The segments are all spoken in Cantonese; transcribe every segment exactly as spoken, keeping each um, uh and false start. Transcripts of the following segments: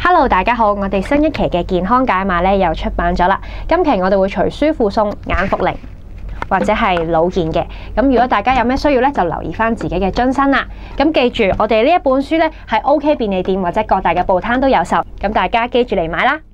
Hello， 大家好，我哋新一期嘅健康解碼咧又出版咗啦。今期我哋會隨書附送眼服靈或者係腦健嘅。咁如果大家有咩需要咧，就留意翻自己嘅樽身啦。咁記住，我哋呢一本書咧係 OK 便利店或者各大嘅報攤都有售。咁大家記住嚟買啦。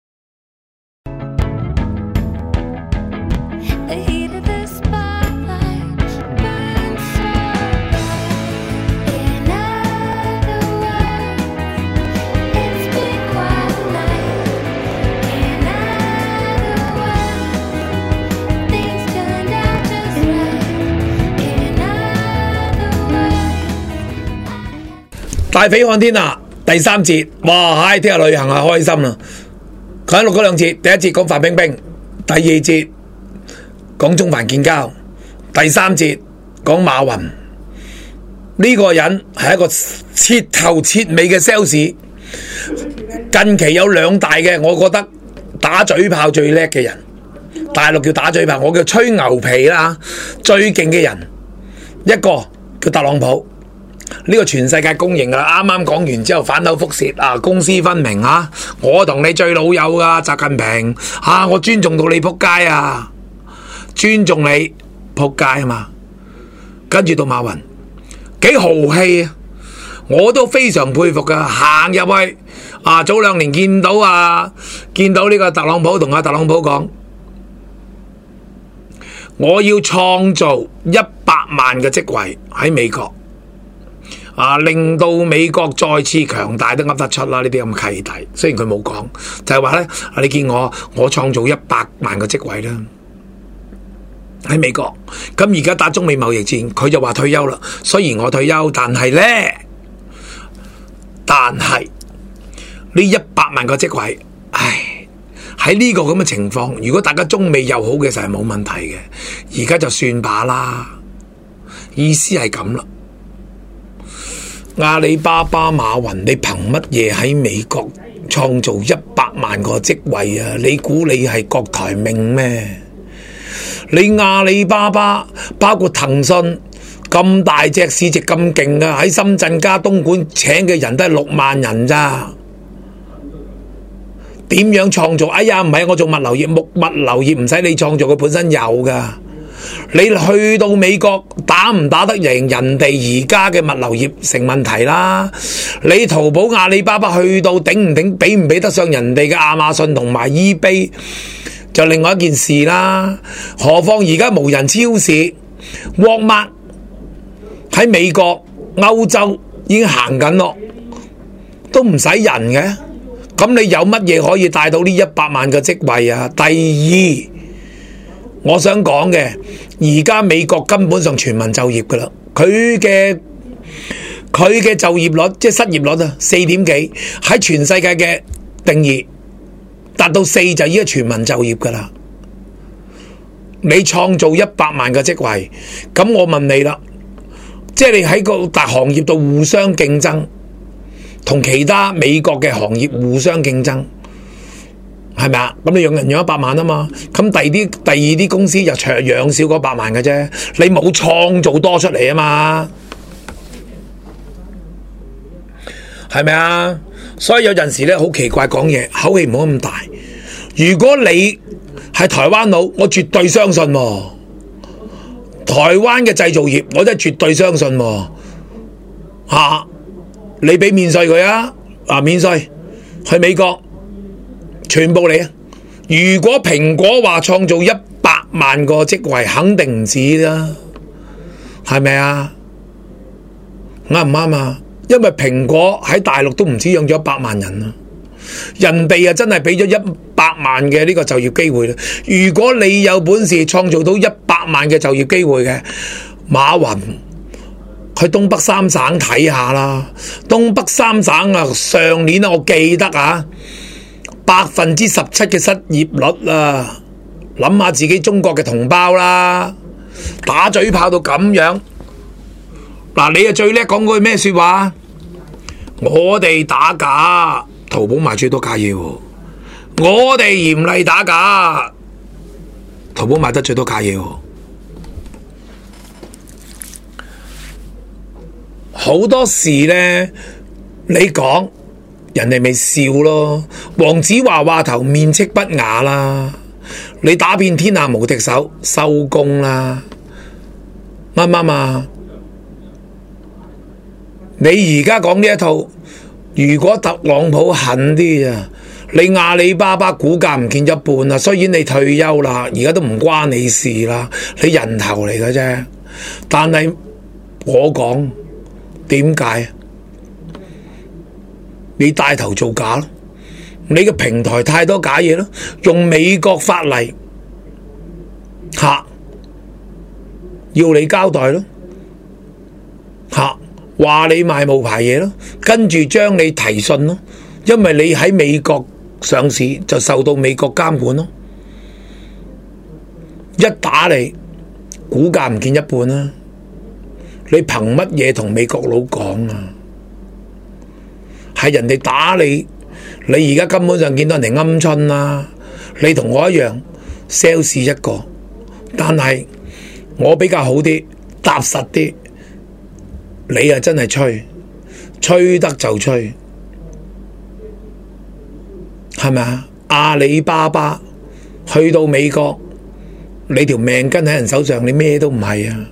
大匪看天啊！第三節，哇！嗨，聽日旅行啊，開心啦！佢喺錄嗰兩節，第一節講范冰冰，第二節講中梵建交，第三節講馬雲。呢個人係一個徹頭徹尾嘅 sales。近期有兩大嘅，我覺得打嘴炮最叻嘅人，大陸叫打嘴炮，我叫吹牛皮啦。最勁嘅人，一個叫特朗普。呢個全世界公認噶啦，啱啱講完之後反口覆舌啊，公私分明啊！我同你最老友噶習近平啊，我尊重到你仆街啊，尊重你仆街啊嘛！跟住到馬雲，幾豪氣啊！我都非常佩服噶，行入去啊，早兩年見到啊，見到呢個特朗普同阿特朗普講，我要創造一百萬嘅職位喺美國。啊！令到美國再次強大都噏得出啦！呢啲咁嘅契弟，雖然佢冇講，就係話咧，你見我我創造一百萬個職位啦，喺美國。咁而家打中美貿易戰，佢就話退休啦。雖然我退休，但係咧，但係呢一百萬個職位，唉，喺呢個咁嘅情況，如果大家中美友好嘅時候係冇問題嘅，而家就算把啦。意思係咁啦。阿里巴巴馬雲，你憑乜嘢喺美國創造一百萬個職位啊？你估你係郭台銘咩？你阿里巴巴包括騰訊咁大隻市值咁勁啊，喺深圳加東莞請嘅人都係六萬人咋？點樣創造？哎呀，唔係我做物流業，木物流業唔使你創造，佢本身有噶。你去到美國打唔打得贏人哋而家嘅物流業成問題啦。你淘寶阿里巴巴去到頂唔頂，比唔比得上人哋嘅亞馬遜同埋 eBay 就另外一件事啦。何況而家無人超市 Walmart 喺美國歐洲已經行緊咯，都唔使人嘅。咁你有乜嘢可以帶到呢一百萬嘅職位啊？第二，我想講嘅，而家美國根本上全民就業噶啦，佢嘅佢嘅就業率即係失業率啊，四點幾，喺全世界嘅定義達到四就已經全民就業噶啦。你創造一百萬個職位，咁我問你啦，即係你喺個大行業度互相競爭，同其他美國嘅行業互相競爭。係咪啊？咁你養人養一百萬啊嘛，咁第二啲第二啲公司又長養少嗰百萬嘅啫，你冇創造多出嚟啊嘛，係咪啊？所以有陣時咧好奇怪講嘢，口氣唔好咁大。如果你係台灣佬，我絕對相信喎，台灣嘅製造業我真係絕對相信喎。吓、啊，你俾免稅佢啊，啊免稅去美國。全部嚟啊！如果蘋果話創造一百萬個職位，肯定唔止啦，係咪啊？啱唔啱啊？因為蘋果喺大陸都唔止養咗一百萬人啊，人哋啊真係俾咗一百萬嘅呢個就業機會啦。如果你有本事創造到一百萬嘅就業機會嘅，馬雲去東北三省睇下啦。東北三省啊，上年啊，我記得啊。百分之十七嘅失業率啊！諗下自己中國嘅同胞啦，打嘴炮到咁樣，嗱你啊最叻講句咩說話？我哋打假，淘寶賣最多假嘢喎；我哋嚴厲打假，淘寶賣得最多假嘢喎。好多時呢，你講人哋咪笑咯。黃子華話頭面斥不雅啦，你打遍天下無敵手，收工啦，啱唔啱啊？你而家講呢一套，如果特朗普狠啲啊，你阿里巴巴股價唔見一半啦，雖然你退休啦，而家都唔關你事啦，你人頭嚟嘅啫。但係我講點解？你帶頭做假咯，你嘅平台太多假嘢咯，用美國法例吓要你交代咯，吓話你賣冒牌嘢咯，跟住將你提訊咯，因為你喺美國上市就受到美國監管咯，一打你股價唔見一半啦，你憑乜嘢同美國佬講啊？係人哋打你，你而家根本上見到人哋鵪鶉啦，你同我一樣 sales 一個，但係我比較好啲，踏實啲，你啊真係吹，吹得就吹，係咪啊？阿里巴巴去到美國，你條命跟喺人手上，你咩都唔係啊！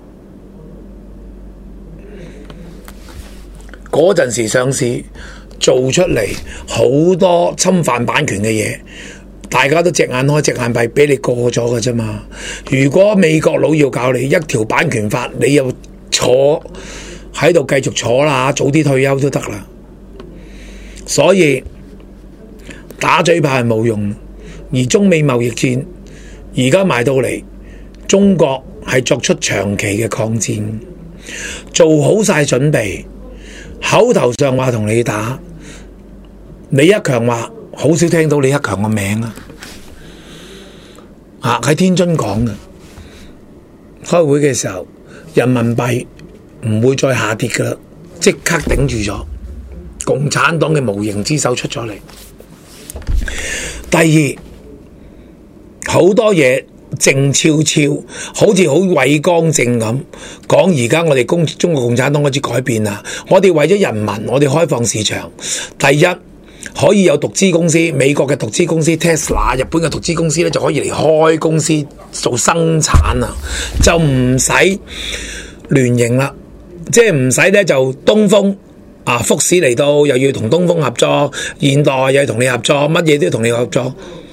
嗰陣時上市做出嚟好多侵犯版權嘅嘢，大家都隻眼開隻眼閉，俾你過咗嘅啫嘛。如果美國佬要搞你一條版權法，你又坐喺度繼續坐啦，早啲退休都得啦。所以打嘴炮係冇用，而中美貿易戰而家埋到嚟，中國係作出長期嘅抗戰，做好晒準備。口頭上話同你打，李克強話好少聽到李克強個名啊！啊喺天津講嘅，開會嘅時候，人民幣唔會再下跌噶啦，即刻頂住咗，共產黨嘅無形之手出咗嚟。第二，好多嘢靜悄悄，好似好偉光正咁講。而家我哋共中國共產黨開始改變啦，我哋為咗人民，我哋開放市場。第一，可以有獨資公司，美國嘅獨資公司 Tesla， 日本嘅獨資公司咧就可以嚟開公司做生產啊，就唔使聯營啦，即係唔使咧就東風啊福士嚟到又要同東風合作，現代又要同你合作，乜嘢都要同你合作。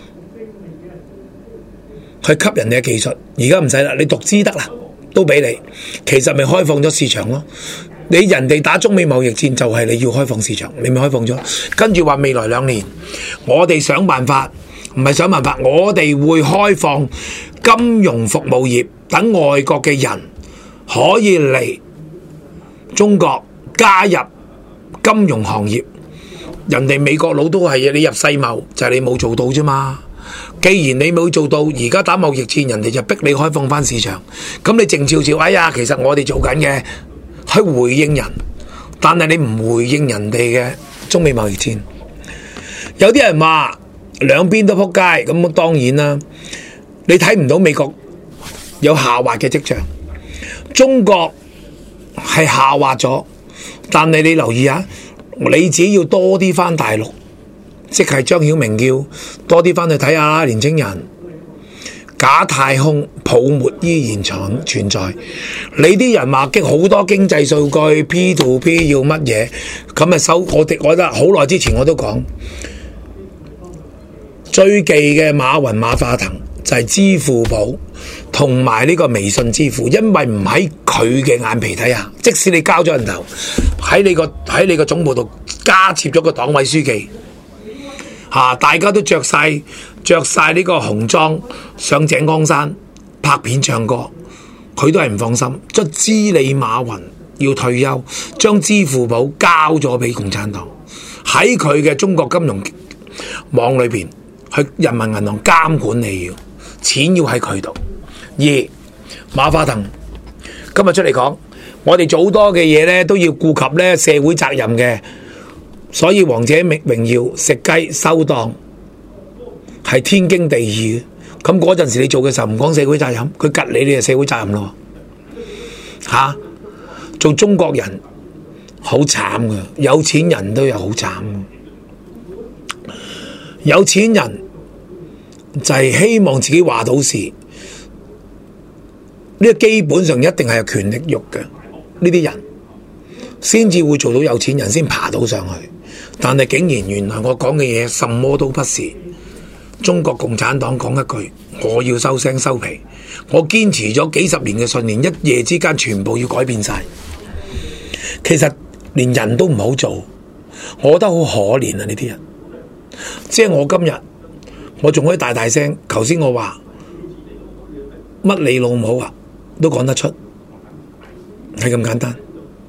去吸人哋嘅技術，而家唔使啦，你獨資得啦，都俾你。其實咪開放咗市場咯。你人哋打中美貿易戰就係你要開放市場，你咪開放咗。跟住話未來兩年，我哋想辦法，唔係想辦法，我哋會開放金融服務業，等外國嘅人可以嚟中國加入金融行業。人哋美國佬都係你入世貿，就係你冇做到啫嘛。既然你冇做到，而家打貿易戰，人哋就逼你開放翻市場，咁你靜悄悄，哎呀，其實我哋做緊嘅去回應人，但係你唔回應人哋嘅中美貿易戰。有啲人話兩邊都撲街，咁當然啦，你睇唔到美國有下滑嘅跡象，中國係下滑咗，但係你留意下，你自己要多啲翻大陸。即係張曉明叫多啲翻去睇下啦，年青人，假太空泡沫依然存在。你啲人話激好多經濟數據 P to P 要乜嘢，咁啊收我哋，我覺得好耐之前我都講，最忌嘅馬雲馬化騰就係支付寶同埋呢個微信支付，因為唔喺佢嘅眼皮睇下，即使你交咗人頭喺你個喺你個總部度加設咗個黨委書記。啊！大家都着晒着晒呢個紅裝上井岡山拍片唱歌，佢都係唔放心。卒之你馬雲要退休，將支付寶交咗俾共產黨，喺佢嘅中國金融網裏邊，去人民銀行監管你，要錢要喺佢度。二馬化騰今日出嚟講，我哋做好多嘅嘢咧都要顧及咧社會責任嘅。所以王者榮耀食雞收檔係天經地義嘅。咁嗰陣時你做嘅時候唔講社會責任，佢吉你你就社會責任咯。吓、啊，做中國人好慘噶，有錢人都有好慘。 有錢人就係希望自己話到事，呢、這個基本上一定係有權力欲嘅，呢啲人先至會做到有錢人，先爬到上去。但係竟然原來我講嘅嘢什麼都不是。中國共產黨講一句，我要收聲收皮。我堅持咗幾十年嘅信念，一夜之間全部要改變晒。其實連人都唔好做，我覺得好可憐啊！呢啲人，即係我今日我仲可以大大聲。頭先我話乜你老母啊，都講得出，係咁簡單。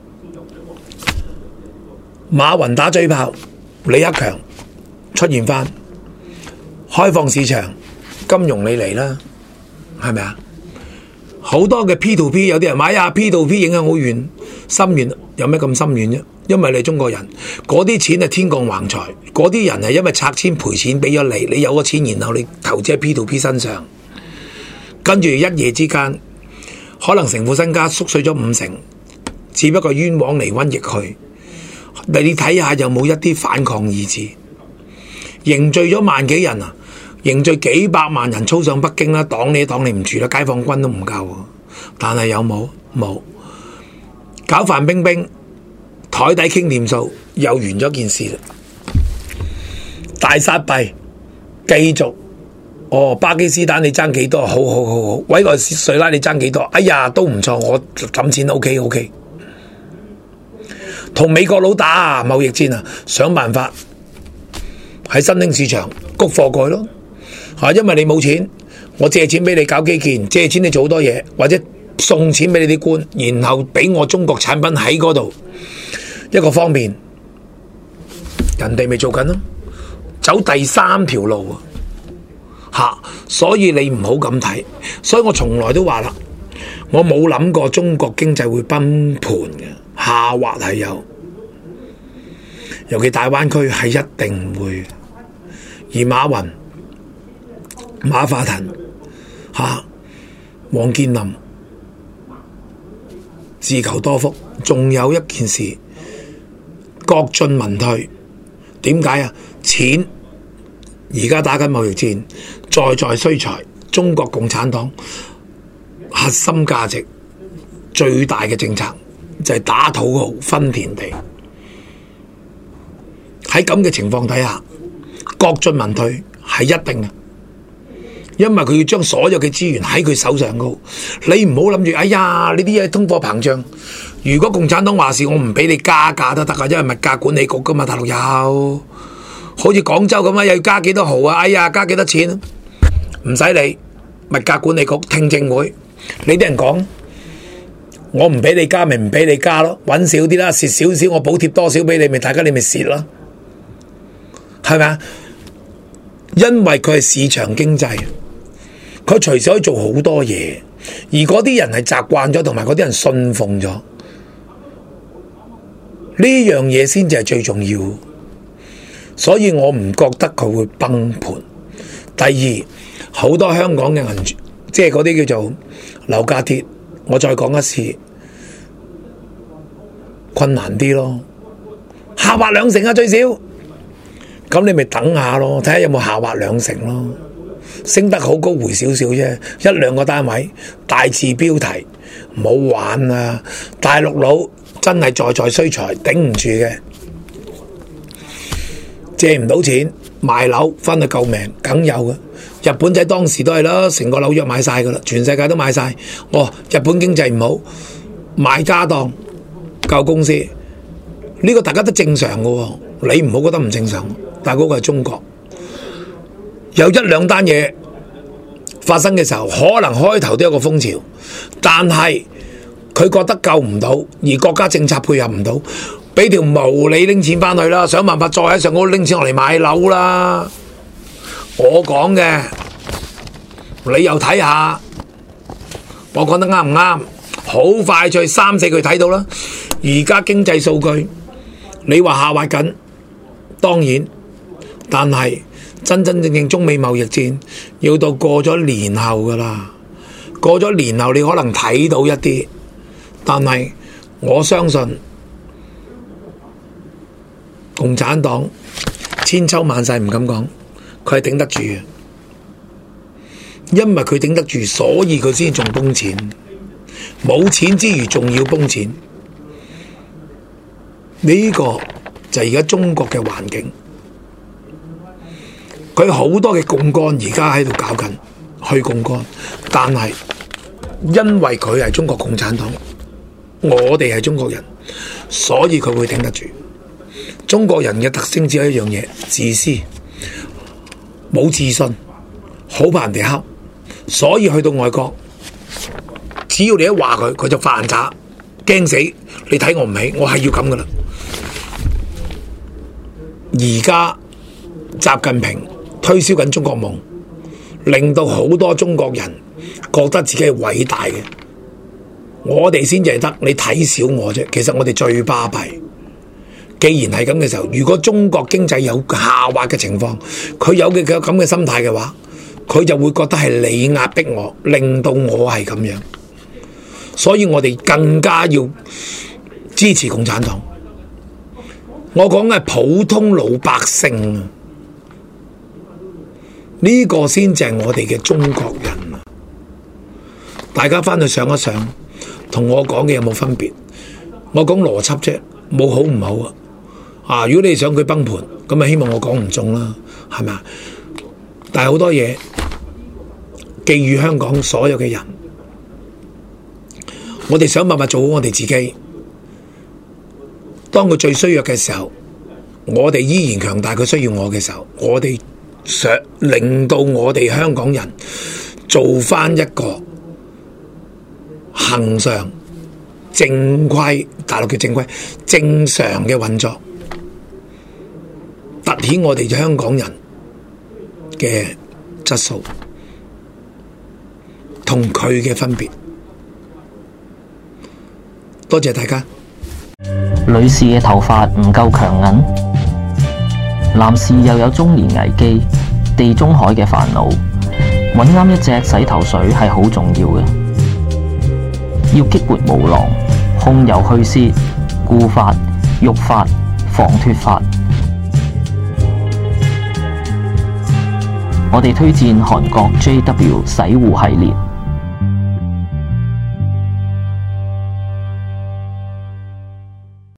馬雲打嘴炮，李克強出現翻，開放市場，金融你嚟啦，係咪啊？好多嘅 P to P， 有啲人買啊 P to P 影響好遠，深遠有咩咁深遠啫？因為你中國人嗰啲錢係天降橫財，嗰啲人係因為拆遷賠錢俾咗你，你有個錢然後你投資喺 P to P 身上，跟住一夜之間可能成副身家縮水咗五成，只不過冤枉嚟瘟疫去。你睇下有冇一啲反抗意志？凝聚咗萬幾人啊！凝聚幾百萬人操上北京啦，擋你擋你唔住啦，解放軍都唔夠。但係有冇？冇。搞范冰冰，台底傾掂數，又完咗件事啦。大撒幣，繼續。哦，巴基斯坦你爭幾多？好好好好。委內瑞拉你爭幾多？哎呀，都唔錯，我抌錢 OK OK。同美國佬打啊，貿易戰啊，想辦法喺新興市場谷貨過去咯。嚇，因為你冇錢，我借錢俾你搞基建，借錢你做好多嘢，或者送錢俾你啲官，然後俾我中國產品喺嗰度一個方面，人哋咪做緊咯，走第三條路啊！嚇，所以你唔好咁睇，所以我從來都話啦，我冇諗過中國經濟會崩盤嘅。下滑係有，尤其大灣區係一定唔會。而馬雲、馬化騰、吓、啊、王健林自求多福，仲有一件事，國進民退。點解啊？錢而家打緊貿易戰，在在需財。中國共產黨核心價值最大嘅政策就係打土豪分田地。喺咁嘅情況底下，國進民退係一定嘅，因為佢要將所有嘅資源喺佢手上高。你唔好諗住，哎呀，呢啲嘢通貨膨脹。如果共產黨話事，我唔俾你加價都得噶，因為物價管理局噶嘛，大陸有，好似廣州咁啊，又要加幾多毫啊？哎呀，加幾多錢？唔使理，物價管理局聽證會，你啲人講。我唔俾你加，咪唔俾你加咯，搵少啲啦，蝕少少，我補貼多少俾你，咪大家你咪蝕咯，係咪啊？因為佢係市場經濟，佢隨時可以做好多嘢，而嗰啲人係習慣咗，同埋嗰啲人信奉咗，呢樣嘢先至係最重要。所以我唔覺得佢會崩盤。第二，好多香港嘅銀，即係嗰啲叫做樓價跌。我再講一次，困難啲咯，下滑兩成啊最少，咁你咪等下咯，睇下有冇下滑兩成咯，升得好高回少少啫，一兩個單位，大字標題，唔好玩啊！大陸佬真係在在需財，頂唔住嘅，借唔到錢，賣樓翻去救命，梗有嘅。日本仔當時都係啦，成個紐約買晒噶啦，全世界都買晒。哦，日本經濟唔好，買家當救公司，呢個大家都正常嘅喎，你唔好覺得唔正常。但係嗰個係中國，有一兩單嘢發生嘅時候，可能開頭都有個風潮，但係佢覺得救唔到，而國家政策配合唔到，俾條毛你拎錢翻去啦，想辦法再喺上高拎錢落嚟買樓啦。我講嘅，你又睇下，我講得啱唔啱？好快脆三四句睇到啦。而家經濟數據，你話下滑緊，當然，但係真真正正中美貿易戰要到過咗年後噶啦，過咗年後你可能睇到一啲，但係我相信共產黨千秋萬世唔敢講。 佢係頂得住嘅，因為佢頂得住，所以佢先仲崩錢。冇錢之餘仲要崩錢，呢個就係而家中國嘅環境。佢好多嘅槓桿而家喺度搞緊去槓桿，但係因為佢係中國共產黨，我哋係中國人，所以佢會頂得住。中國人嘅特徵只有一樣嘢：自私、冇自信，好怕人哋恰，所以去到外國，只要你一話佢，佢就發爛渣，驚死你睇我唔起，我係要咁噶啦。而家習近平推銷緊中國夢，令到好多中國人覺得自己係偉大嘅，我哋先至係得，你睇小我啫。其實我哋最巴閉。既然係咁嘅時候，如果中國經濟有下滑嘅情況，佢有嘅咁嘅心態嘅話，佢就會覺得係你壓迫我，令到我係咁樣。所以我哋更加要支持共產黨。我講嘅係普通老百姓啊，呢個先至係我哋嘅中國人啊！大家翻去想一想，同我講嘅有冇分別？我講邏輯啫，冇好唔好啊！啊，如果你想佢崩盤，咁啊希望我講唔中啦，係咪啊？但係好多嘢寄予香港所有嘅人，我哋想辦法做好我哋自己。當佢最衰弱嘅時候，我哋依然強大，佢需要我嘅時候，我哋想令到我哋香港人做翻一個恆常正規，大陸嘅正規正常嘅運作，凸顯我哋香港人嘅質素同佢嘅分別。多謝大家。 女士嘅頭髮唔夠強韌，男士又有中年危機、地中海嘅煩惱，揾啱一隻洗頭水係好重要嘅。要激活毛囊、控油去屑、固髮、育髮、防脫髮。我哋推薦韓國 J W 洗護系列。